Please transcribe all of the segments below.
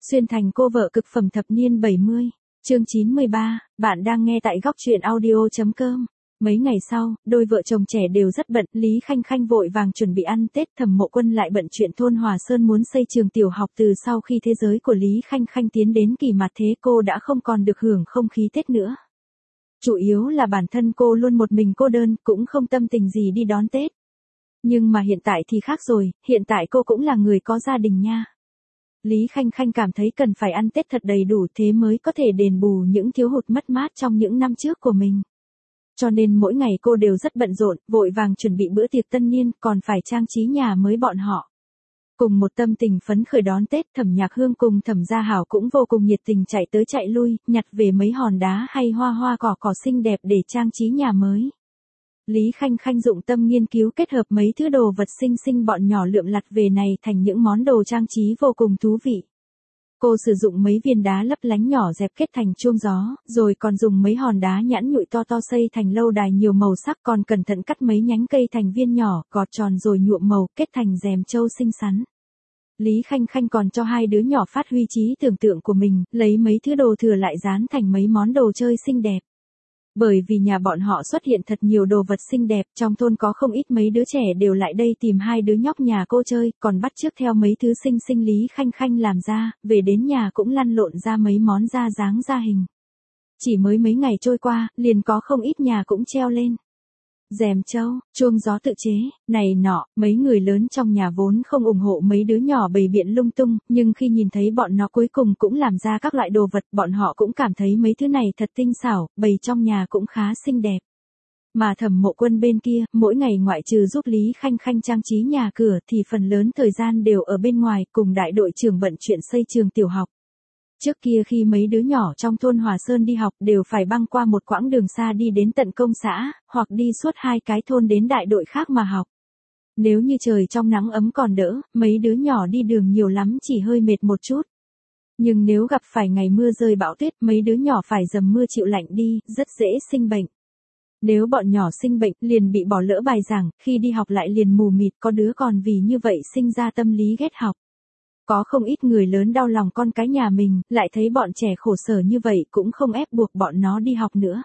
Xuyên thành cô vợ cực phẩm thập niên 70, chương 93, bạn đang nghe tại góc truyện audio.com. Mấy ngày sau, đôi vợ chồng trẻ đều rất bận, Lý Khanh Khanh vội vàng chuẩn bị ăn Tết, Thẩm Mộ Quân lại bận chuyện thôn Hòa Sơn muốn xây trường tiểu học. Từ sau khi thế giới của Lý Khanh Khanh tiến đến kỳ mặt thế, cô đã không còn được hưởng không khí Tết nữa. Chủ yếu là bản thân cô luôn một mình cô đơn, cũng không tâm tình gì đi đón Tết. Nhưng mà hiện tại thì khác rồi, hiện tại cô cũng là người có gia đình nha. Lý Khanh Khanh cảm thấy cần phải ăn Tết thật đầy đủ, thế mới có thể đền bù những thiếu hụt mất mát trong những năm trước của mình. Cho nên mỗi ngày cô đều rất bận rộn, vội vàng chuẩn bị bữa tiệc tân niên, còn phải trang trí nhà mới bọn họ. Cùng một tâm tình phấn khởi đón Tết, Thẩm Nhạc Hương cùng Thẩm Gia Hảo cũng vô cùng nhiệt tình chạy tới chạy lui, nhặt về mấy hòn đá hay hoa hoa cỏ cỏ xinh đẹp để trang trí nhà mới. Lý Khanh Khanh dụng tâm nghiên cứu kết hợp mấy thứ đồ vật xinh xinh bọn nhỏ lượm lặt về này thành những món đồ trang trí vô cùng thú vị. Cô sử dụng mấy viên đá lấp lánh nhỏ dẹp kết thành chuông gió, rồi còn dùng mấy hòn đá nhẵn nhụi to to xây thành lâu đài nhiều màu sắc, còn cẩn thận cắt mấy nhánh cây thành viên nhỏ, gọt tròn rồi nhuộm màu, kết thành rèm trâu xinh xắn. Lý Khanh Khanh còn cho hai đứa nhỏ phát huy trí tưởng tượng của mình, lấy mấy thứ đồ thừa lại dán thành mấy món đồ chơi xinh đẹp. Bởi vì nhà bọn họ xuất hiện thật nhiều đồ vật xinh đẹp, trong thôn có không ít mấy đứa trẻ đều lại đây tìm hai đứa nhóc nhà cô chơi, còn bắt chước theo mấy thứ xinh xinh Lý Khanh Khanh làm ra, về đến nhà cũng lăn lộn ra mấy món da dáng da hình. Chỉ mới mấy ngày trôi qua, liền có không ít nhà cũng treo lên rèm trâu, chuông gió tự chế, này nọ. Mấy người lớn trong nhà vốn không ủng hộ mấy đứa nhỏ bày biện lung tung, nhưng khi nhìn thấy bọn nó cuối cùng cũng làm ra các loại đồ vật, bọn họ cũng cảm thấy mấy thứ này thật tinh xảo, bày trong nhà cũng khá xinh đẹp. Mà Thẩm Mộ Quân bên kia, mỗi ngày ngoại trừ giúp Lý Khanh Khanh trang trí nhà cửa thì phần lớn thời gian đều ở bên ngoài cùng đại đội trưởng bận chuyện xây trường tiểu học. Trước kia khi mấy đứa nhỏ trong thôn Hòa Sơn đi học đều phải băng qua một quãng đường xa đi đến tận công xã, hoặc đi suốt hai cái thôn đến đại đội khác mà học. Nếu như trời trong nắng ấm còn đỡ, mấy đứa nhỏ đi đường nhiều lắm chỉ hơi mệt một chút. Nhưng nếu gặp phải ngày mưa rơi bão tuyết, mấy đứa nhỏ phải dầm mưa chịu lạnh đi, rất dễ sinh bệnh. Nếu bọn nhỏ sinh bệnh, liền bị bỏ lỡ bài giảng, khi đi học lại liền mù mịt, có đứa còn vì như vậy sinh ra tâm lý ghét học. Có không ít người lớn đau lòng con cái nhà mình, lại thấy bọn trẻ khổ sở như vậy cũng không ép buộc bọn nó đi học nữa.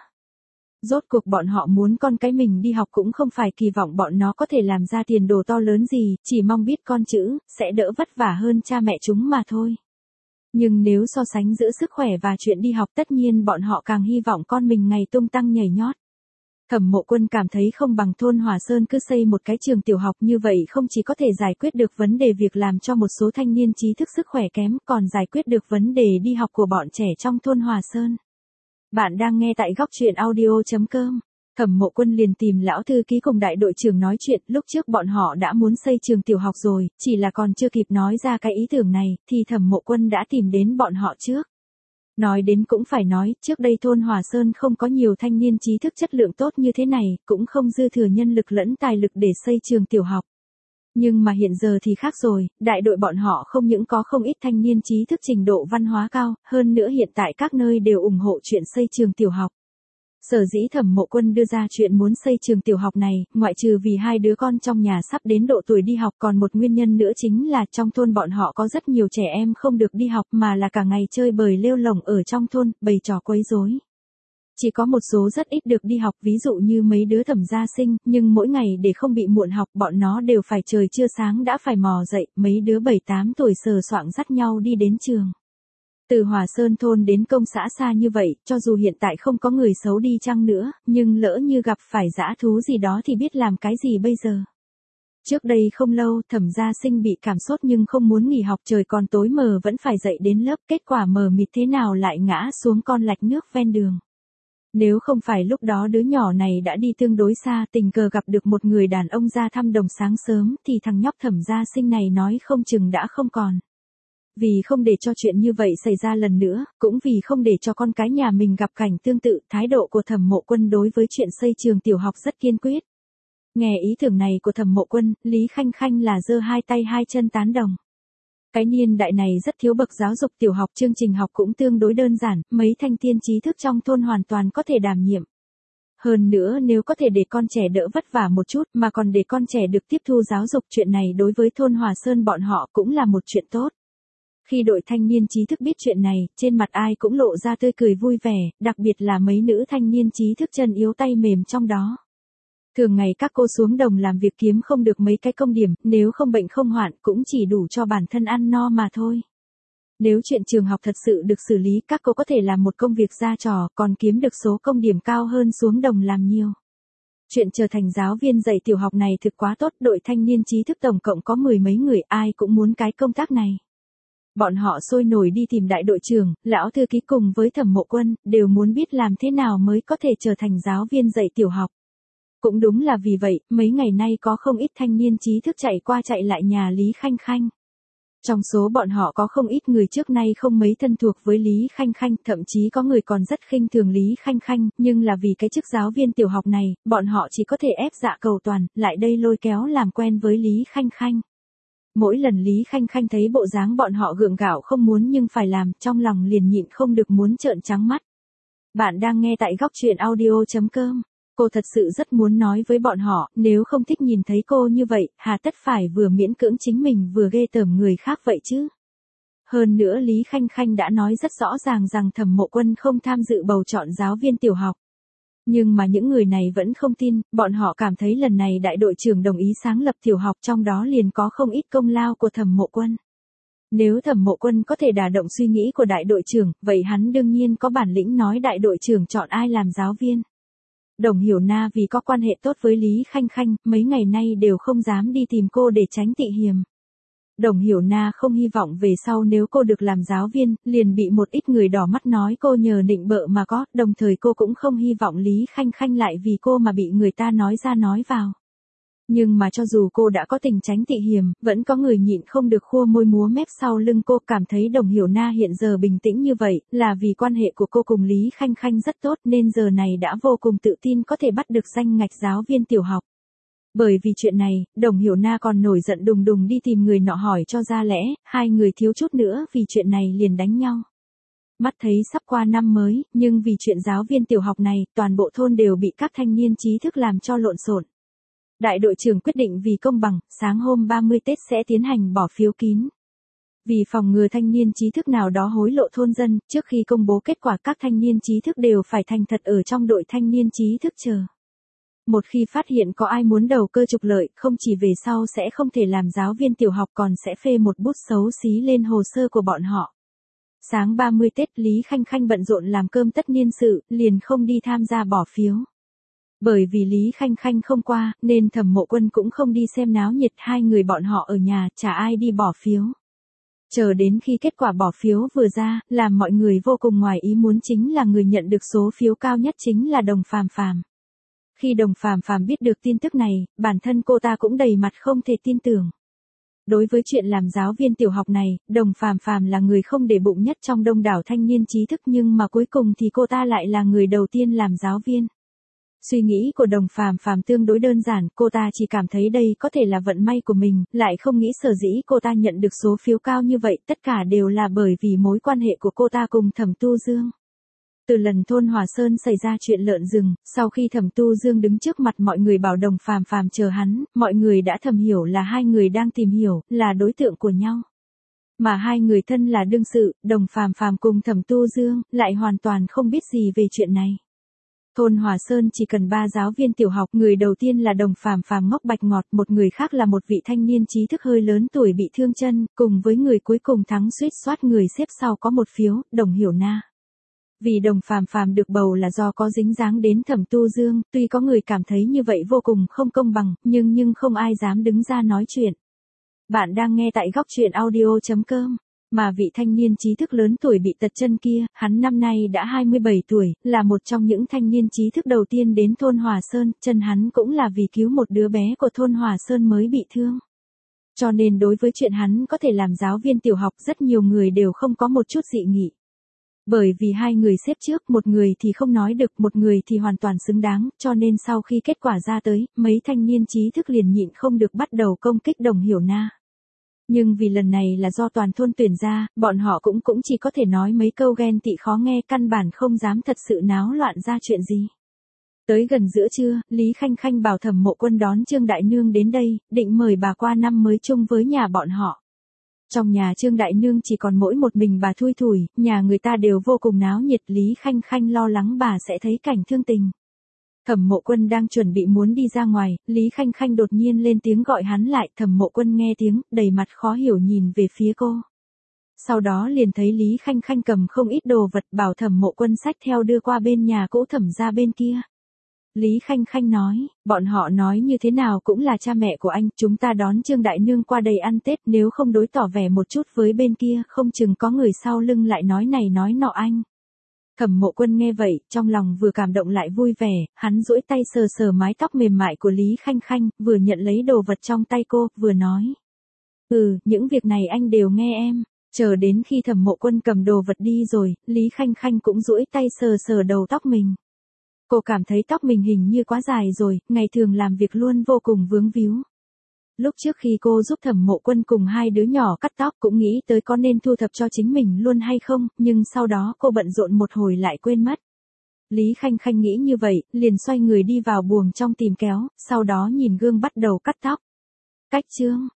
Rốt cuộc bọn họ muốn con cái mình đi học cũng không phải kỳ vọng bọn nó có thể làm ra tiền đồ to lớn gì, chỉ mong biết con chữ, sẽ đỡ vất vả hơn cha mẹ chúng mà thôi. Nhưng nếu so sánh giữa sức khỏe và chuyện đi học, tất nhiên bọn họ càng hy vọng con mình ngày tung tăng nhảy nhót. Thẩm Mộ Quân cảm thấy không bằng thôn Hòa Sơn cứ xây một cái trường tiểu học như vậy, không chỉ có thể giải quyết được vấn đề việc làm cho một số thanh niên trí thức sức khỏe kém, còn giải quyết được vấn đề đi học của bọn trẻ trong thôn Hòa Sơn. Bạn đang nghe tại góc truyện audio.com. Thẩm Mộ Quân liền tìm lão thư ký cùng đại đội trưởng nói chuyện, lúc trước bọn họ đã muốn xây trường tiểu học rồi, chỉ là còn chưa kịp nói ra cái ý tưởng này, thì Thẩm Mộ Quân đã tìm đến bọn họ trước. Nói đến cũng phải nói, trước đây thôn Hòa Sơn không có nhiều thanh niên trí thức chất lượng tốt như thế này, cũng không dư thừa nhân lực lẫn tài lực để xây trường tiểu học. Nhưng mà hiện giờ thì khác rồi, đại đội bọn họ không những có không ít thanh niên trí thức trình độ văn hóa cao, hơn nữa hiện tại các nơi đều ủng hộ chuyện xây trường tiểu học. Sở dĩ Thẩm Mộ Quân đưa ra chuyện muốn xây trường tiểu học này, ngoại trừ vì hai đứa con trong nhà sắp đến độ tuổi đi học, còn một nguyên nhân nữa chính là trong thôn bọn họ có rất nhiều trẻ em không được đi học mà là cả ngày chơi bời lêu lổng ở trong thôn, bày trò quấy rối. Chỉ có một số rất ít được đi học, ví dụ như mấy đứa Thẩm gia sinh, nhưng mỗi ngày để không bị muộn học bọn nó đều phải trời chưa sáng đã phải mò dậy, mấy đứa 7-8 tuổi sờ soạng dắt nhau đi đến trường. Từ Hòa Sơn thôn đến công xã xa như vậy, cho dù hiện tại không có người xấu đi chăng nữa, nhưng lỡ như gặp phải dã thú gì đó thì biết làm cái gì bây giờ. Trước đây không lâu, Thẩm gia sinh bị cảm sốt nhưng không muốn nghỉ học, trời còn tối mờ vẫn phải dậy đến lớp, kết quả mờ mịt thế nào lại ngã xuống con lạch nước ven đường. Nếu không phải lúc đó đứa nhỏ này đã đi tương đối xa, tình cờ gặp được một người đàn ông ra thăm đồng sáng sớm, thì thằng nhóc Thẩm gia sinh này nói không chừng đã không còn. Vì không để cho chuyện như vậy xảy ra lần nữa, cũng vì không để cho con cái nhà mình gặp cảnh tương tự, thái độ của Thẩm Mộ Quân đối với chuyện xây trường tiểu học rất kiên quyết. Nghe ý tưởng này của Thẩm Mộ Quân, Lý Khanh Khanh là giơ hai tay hai chân tán đồng. Cái niên đại này rất thiếu bậc giáo dục tiểu học, chương trình học cũng tương đối đơn giản, mấy thanh niên trí thức trong thôn hoàn toàn có thể đảm nhiệm. Hơn nữa nếu có thể để con trẻ đỡ vất vả một chút mà còn để con trẻ được tiếp thu giáo dục, chuyện này đối với thôn Hòa Sơn bọn họ cũng là một chuyện tốt. Khi đội thanh niên trí thức biết chuyện này, trên mặt ai cũng lộ ra tươi cười vui vẻ, đặc biệt là mấy nữ thanh niên trí thức chân yếu tay mềm trong đó. Thường ngày các cô xuống đồng làm việc kiếm không được mấy cái công điểm, nếu không bệnh không hoạn cũng chỉ đủ cho bản thân ăn no mà thôi. Nếu chuyện trường học thật sự được xử lý, các cô có thể làm một công việc ra trò, còn kiếm được số công điểm cao hơn xuống đồng làm nhiều. Chuyện trở thành giáo viên dạy tiểu học này thực quá tốt, đội thanh niên trí thức tổng cộng có 10 mấy người, ai cũng muốn cái công tác này. Bọn họ sôi nổi đi tìm đại đội trưởng, lão thư ký cùng với Thẩm Mộ Quân, đều muốn biết làm thế nào mới có thể trở thành giáo viên dạy tiểu học. Cũng đúng là vì vậy, mấy ngày nay có không ít thanh niên trí thức chạy qua chạy lại nhà Lý Khanh Khanh. Trong số bọn họ có không ít người trước nay không mấy thân thuộc với Lý Khanh Khanh, thậm chí có người còn rất khinh thường Lý Khanh Khanh, nhưng là vì cái chức giáo viên tiểu học này, bọn họ chỉ có thể ép dạ cầu toàn, lại đây lôi kéo làm quen với Lý Khanh Khanh. Mỗi lần Lý Khanh Khanh thấy bộ dáng bọn họ gượng gạo không muốn nhưng phải làm, trong lòng liền nhịn không được muốn trợn trắng mắt. Bạn đang nghe tại góc truyện audio.com. Cô thật sự rất muốn nói với bọn họ, nếu không thích nhìn thấy cô như vậy, hà tất phải vừa miễn cưỡng chính mình vừa ghê tởm người khác vậy chứ. Hơn nữa Lý Khanh Khanh đã nói rất rõ ràng rằng Thẩm Mộ Quân không tham dự bầu chọn giáo viên tiểu học. Nhưng mà những người này vẫn không tin, bọn họ cảm thấy lần này đại đội trưởng đồng ý sáng lập tiểu học trong đó liền có không ít công lao của Thẩm Mộ Quân. Nếu Thẩm Mộ Quân có thể đả động suy nghĩ của đại đội trưởng, vậy hắn đương nhiên có bản lĩnh nói đại đội trưởng chọn ai làm giáo viên. Đồng Hiểu Na vì có quan hệ tốt với Lý Khanh Khanh, mấy ngày nay đều không dám đi tìm cô để tránh tị hiềm. Đồng Hiểu Na không hy vọng về sau nếu cô được làm giáo viên, liền bị một ít người đỏ mắt nói cô nhờ nịnh bợ mà có, đồng thời cô cũng không hy vọng Lý Khanh Khanh lại vì cô mà bị người ta nói ra nói vào. Nhưng mà cho dù cô đã có tình tránh tị hiềm, vẫn có người nhịn không được khua môi múa mép sau lưng cô, cảm thấy Đồng Hiểu Na hiện giờ bình tĩnh như vậy, là vì quan hệ của cô cùng Lý Khanh Khanh rất tốt nên giờ này đã vô cùng tự tin có thể bắt được danh ngạch giáo viên tiểu học. Bởi vì chuyện này, Đồng Hiểu Na còn nổi giận đùng đùng đi tìm người nọ hỏi cho ra lẽ, hai người thiếu chút nữa vì chuyện này liền đánh nhau. Mắt thấy sắp qua năm mới, nhưng vì chuyện giáo viên tiểu học này, toàn bộ thôn đều bị các thanh niên trí thức làm cho lộn xộn. Đại đội trưởng quyết định vì công bằng, sáng hôm 30 Tết sẽ tiến hành bỏ phiếu kín. Vì phòng ngừa thanh niên trí thức nào đó hối lộ thôn dân, trước khi công bố kết quả các thanh niên trí thức đều phải thành thật ở trong đội thanh niên trí thức chờ. Một khi phát hiện có ai muốn đầu cơ trục lợi, không chỉ về sau sẽ không thể làm giáo viên tiểu học còn sẽ phê một bút xấu xí lên hồ sơ của bọn họ. Sáng 30 Tết Lý Khanh Khanh bận rộn làm cơm tất niên sự, liền không đi tham gia bỏ phiếu. Bởi vì Lý Khanh Khanh không qua, nên Thẩm Mộ Quân cũng không đi xem náo nhiệt, hai người bọn họ ở nhà, chả ai đi bỏ phiếu. Chờ đến khi kết quả bỏ phiếu vừa ra, làm mọi người vô cùng ngoài ý muốn chính là người nhận được số phiếu cao nhất chính là Đồng Phàm Phàm. Khi Đồng Phàm Phàm biết được tin tức này, bản thân cô ta cũng đầy mặt không thể tin tưởng. Đối với chuyện làm giáo viên tiểu học này, Đồng Phàm Phàm là người không để bụng nhất trong đông đảo thanh niên trí thức nhưng mà cuối cùng thì cô ta lại là người đầu tiên làm giáo viên. Suy nghĩ của Đồng Phàm Phàm tương đối đơn giản, cô ta chỉ cảm thấy đây có thể là vận may của mình, lại không nghĩ sở dĩ cô ta nhận được số phiếu cao như vậy, tất cả đều là bởi vì mối quan hệ của cô ta cùng Thẩm Tu Dương. Từ lần thôn Hòa Sơn xảy ra chuyện lợn rừng, sau khi Thẩm Tu Dương đứng trước mặt mọi người bảo Đồng Phàm Phàm chờ hắn, mọi người đã thầm hiểu là hai người đang tìm hiểu, là đối tượng của nhau. Mà hai người thân là đương sự, Đồng Phàm Phàm cùng Thẩm Tu Dương, lại hoàn toàn không biết gì về chuyện này. Thôn Hòa Sơn chỉ cần 3 giáo viên tiểu học, người đầu tiên là Đồng Phàm Phàm ngốc bạch ngọt, một người khác là một vị thanh niên trí thức hơi lớn tuổi bị thương chân, cùng với người cuối cùng thắng suýt soát người xếp sau có một phiếu, Đồng Hiểu Na. Vì Đồng Phàm Phàm được bầu là do có dính dáng đến Thẩm Tu Dương, tuy có người cảm thấy như vậy vô cùng không công bằng, nhưng không ai dám đứng ra nói chuyện. Bạn đang nghe tại góc truyện audio.com. Mà vị thanh niên trí thức lớn tuổi bị tật chân kia, hắn năm nay đã 27 tuổi, là một trong những thanh niên trí thức đầu tiên đến thôn Hòa Sơn, chân hắn cũng là vì cứu một đứa bé của thôn Hòa Sơn mới bị thương. Cho nên đối với chuyện hắn có thể làm giáo viên tiểu học rất nhiều người đều không có một chút dị nghị. Bởi vì hai người xếp trước, một người thì không nói được, một người thì hoàn toàn xứng đáng, cho nên sau khi kết quả ra tới, mấy thanh niên trí thức liền nhịn không được bắt đầu công kích Đồng Hiểu Na. Nhưng vì lần này là do toàn thôn tuyển ra, bọn họ cũng chỉ có thể nói mấy câu ghen tị khó nghe, căn bản không dám thật sự náo loạn ra chuyện gì. Tới gần giữa trưa, Lý Khanh Khanh bảo Thẩm Mộ Quân đón Trương Đại Nương đến đây, định mời bà qua năm mới chung với nhà bọn họ. Trong nhà Trương Đại Nương chỉ còn mỗi một mình bà thui thủi, nhà người ta đều vô cùng náo nhiệt, Lý Khanh Khanh lo lắng bà sẽ thấy cảnh thương tình. Thẩm Mộ Quân đang chuẩn bị muốn đi ra ngoài, Lý Khanh Khanh đột nhiên lên tiếng gọi hắn lại, Thẩm Mộ Quân nghe tiếng, đầy mặt khó hiểu nhìn về phía cô. Sau đó liền thấy Lý Khanh Khanh cầm không ít đồ vật, bảo Thẩm Mộ Quân xách theo đưa qua bên nhà cũ Thẩm gia bên kia. Lý Khanh Khanh nói, bọn họ nói như thế nào cũng là cha mẹ của anh, chúng ta đón Trương Đại Nương qua đây ăn Tết, nếu không đối tỏ vẻ một chút với bên kia, không chừng có người sau lưng lại nói này nói nọ anh. Thẩm Mộ Quân nghe vậy, trong lòng vừa cảm động lại vui vẻ, hắn duỗi tay sờ sờ mái tóc mềm mại của Lý Khanh Khanh, vừa nhận lấy đồ vật trong tay cô, vừa nói. Những việc này anh đều nghe em. Chờ đến khi Thẩm Mộ Quân cầm đồ vật đi rồi, Lý Khanh Khanh cũng duỗi tay sờ sờ đầu tóc mình. Cô cảm thấy tóc mình hình như quá dài rồi, ngày thường làm việc luôn vô cùng vướng víu. Lúc trước khi cô giúp Thẩm Mộ Quân cùng hai đứa nhỏ cắt tóc cũng nghĩ tới có nên thu thập cho chính mình luôn hay không, nhưng sau đó cô bận rộn một hồi lại quên mất. Lý Khanh Khanh nghĩ như vậy, liền xoay người đi vào buồng trong tìm kéo, sau đó nhìn gương bắt đầu cắt tóc. Cách chương